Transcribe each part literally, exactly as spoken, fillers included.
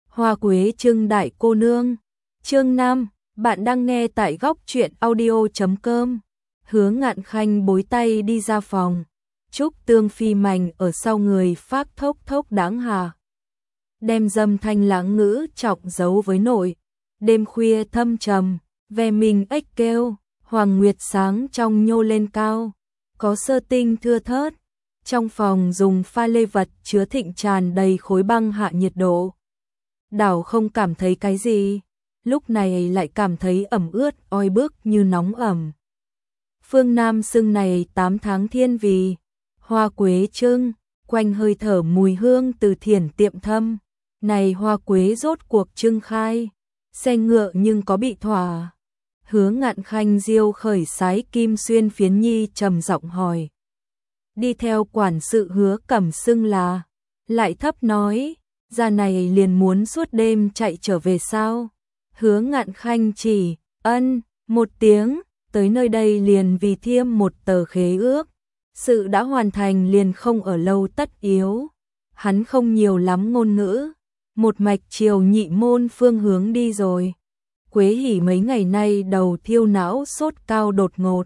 Hoa Quế Trưng đại cô nương. Chương năm, bạn đang nghe tại góc truyện audio chấm com. Hứa Ngạn Khanh bối tay đi ra phòng. Trúc Tương Phi mảnh ở sau người phác thốc thốc đáng hà. Đem dâm thanh lãng ngữ trọng giấu với nội. Đêm khuya thâm trầm, ve mình ếch kêu, hoàng nguyệt sáng trong nhô lên cao. Có sơ tinh thưa thớt. Trong phòng dùng pha lê vật chứa thịnh tràn đầy khối băng hạ nhiệt độ. Đảo không cảm thấy cái gì, lúc này lại cảm thấy ẩm ướt oi bức như nóng ẩm. Phương Nam xưng này tám tháng thiên vì, hoa quế trưng, quanh hơi thở mùi hương từ thiển tiệm thâm. Này hoa quế rốt cuộc trưng khai, xe ngựa nhưng có bị thỏa. Hứa Ngạn Khanh diêu khởi sái kim xuyên phiến nhi trầm giọng hỏi. Đi theo quản sự Hứa Cẩm xưng là, lại thấp nói, ra này liền muốn suốt đêm chạy trở về sao? Hứa Ngạn Khanh chỉ, ân, một tiếng, tới nơi đây liền vì thiêm một tờ khế ước. Sự đã hoàn thành liền không ở lâu tất yếu. Hắn không nhiều lắm ngôn ngữ, một mạch chiều Nhị Môn phương hướng đi rồi. Quế Hỉ mấy ngày nay đầu thiêu não sốt cao đột ngột.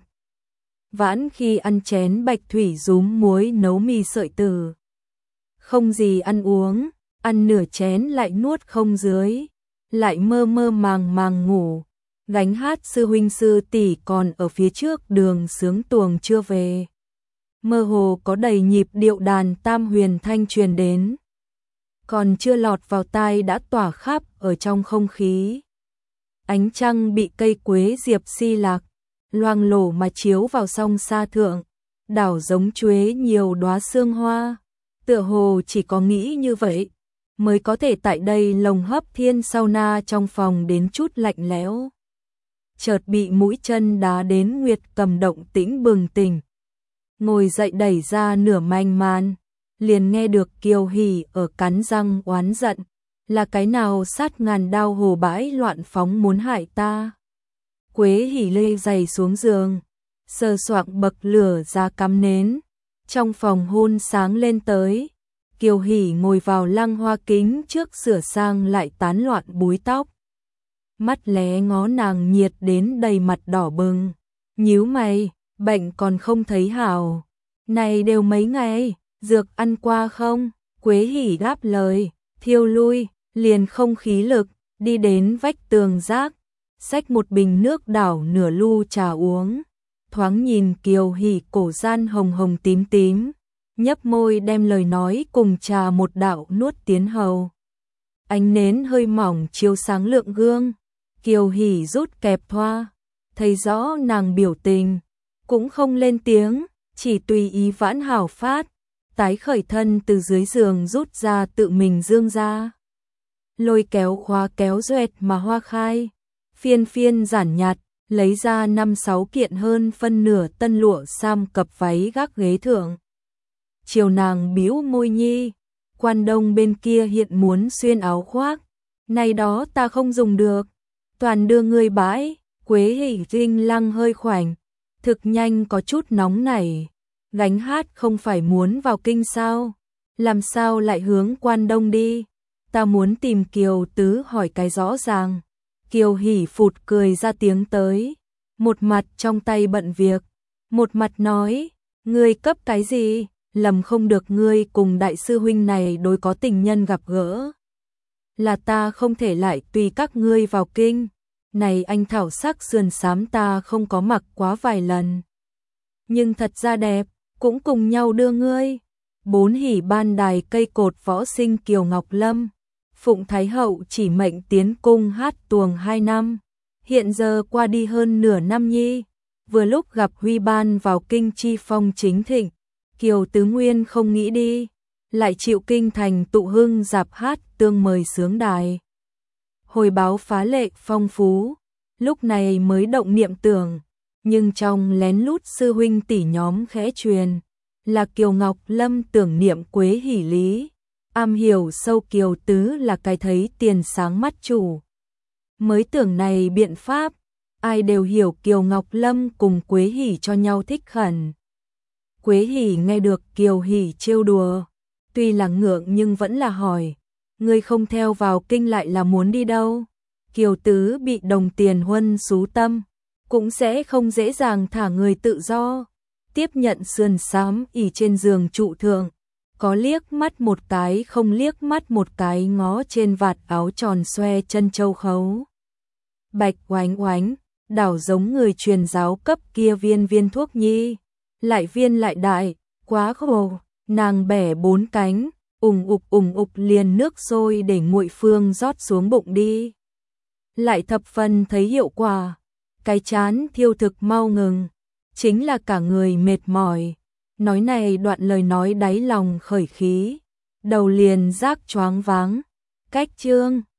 Vãn khi ăn chén bạch thủy rúm muối nấu mì sợi tử. Không gì ăn uống, ăn nửa chén lại nuốt không dưới, lại mơ mơ màng màng ngủ. Gánh hát sư huynh sư tỷ còn ở phía trước đường sướng tuồng chưa về. Mơ hồ có đầy nhịp điệu đàn tam huyền thanh truyền đến. Còn chưa lọt vào tai đã tỏa khắp ở trong không khí. Ánh trăng bị cây quế diệp si lạc, loang lổ mà chiếu vào song sa thượng, đảo giống chuế nhiều đóa sương hoa. Tựa hồ chỉ có nghĩ như vậy, mới có thể tại đây lồng hấp thiên sauna trong phòng đến chút lạnh lẽo. Chợt bị mũi chân đá đến Nguyệt Cầm động tĩnh bừng tỉnh. Ngồi dậy đẩy ra nửa manh màn, liền nghe được Kiều Hỉ ở cắn răng oán giận, là cái nào sát ngàn đao hồ bãi loạn phóng muốn hại ta. Quế Hỉ lê giày xuống giường, sờ soạng bậc lửa ra cắm nến, trong phòng hôn sáng lên tới. Kiều Hỉ ngồi vào lăng hoa kính trước sửa sang lại tán loạn búi tóc. Mắt lé ngó nàng nhiệt đến đầy mặt đỏ bừng. Nhíu mày, bệnh còn không thấy hảo. Này đều mấy ngày, dược ăn qua không? Quế Hỉ đáp lời, thiêu lui, liền không khí lực, đi đến vách tường rác, xách một bình nước đảo nửa lu trà uống. Thoáng nhìn Kiều Hỉ cổ gian hồng hồng tím tím, nhấp môi đem lời nói cùng trà một đạo nuốt tiến hầu. Ánh nến hơi mỏng chiếu sáng lượng gương, Kiều Hỉ rút kẹp thoa, thấy rõ nàng biểu tình, cũng không lên tiếng, chỉ tùy ý vãn hảo phát, tái khởi thân từ dưới giường rút ra tự mình dương ra. Lôi kéo khóa kéo duệt mà hoa khai, phiên phiên giản nhạt, lấy ra năm sáu kiện hơn phân nửa tân lụa sam cập váy gác ghế thượng. Chiều nàng bĩu môi nhi, quan đông bên kia hiện muốn xuyên áo khoác, này đó ta không dùng được, toàn đưa ngươi bãi. Quế Hỉ Trinh lăng hơi khoảnh, thực nhanh có chút nóng nảy, gánh hát không phải muốn vào kinh sao, làm sao lại hướng quan đông đi, ta muốn tìm Kiều Tứ hỏi cái rõ ràng. Kiều Hỉ phụt cười ra tiếng tới, một mặt trong tay bận việc, một mặt nói, ngươi cấp cái gì, lầm không được ngươi cùng đại sư huynh này đối có tình nhân gặp gỡ. Là ta không thể lại tùy các ngươi vào kinh, này anh thảo sắc sườn xám ta không có mặc quá vài lần. Nhưng thật ra đẹp, cũng cùng nhau đưa ngươi. Bốn hỉ ban đài cây cột võ sinh Kiều Ngọc Lâm. Phụng Thái Hậu chỉ mệnh tiến cung hát tuồng hai năm, hiện giờ qua đi hơn nửa năm nhi, vừa lúc gặp Huy ban vào kinh chi phong chính thịnh, Kiều Tứ Nguyên không nghĩ đi, lại chịu kinh thành tụ hưng dạp hát tương mời sướng đài. Hồi báo phá lệ phong phú, lúc này mới động niệm tưởng, nhưng trong lén lút sư huynh tỷ nhóm khẽ truyền, là Kiều Ngọc Lâm tưởng niệm Quế Hỉ lý. Am hiểu sâu Kiều Tứ là cái thấy tiền sáng mắt chủ. Mới tưởng này biện pháp, ai đều hiểu Kiều Ngọc Lâm cùng Quế Hỉ cho nhau thích khẩn. Quế Hỉ nghe được Kiều Hỉ trêu đùa, tuy là ngượng nhưng vẫn là hỏi, ngươi không theo vào kinh lại là muốn đi đâu? Kiều Tứ bị đồng tiền huân xú tâm, cũng sẽ không dễ dàng thả người tự do. Tiếp nhận sườn xám ỉ trên giường trụ thượng, có liếc mắt một cái không liếc mắt một cái ngó trên vạt áo tròn xoe chân châu khấu. Bạch oánh oánh, đảo giống người truyền giáo cấp kia viên viên thuốc nhi, lại viên lại đại, quá khổ, nàng bẻ bốn cánh, ùng ục ùng ục liền nước sôi để nguội phương rót xuống bụng đi. Lại thập phần thấy hiệu quả, cái chán thiêu thực mau ngừng, chính là cả người mệt mỏi. Nói này đoạn lời nói đáy lòng khởi khí, đầu liền giác choáng váng. Cách chương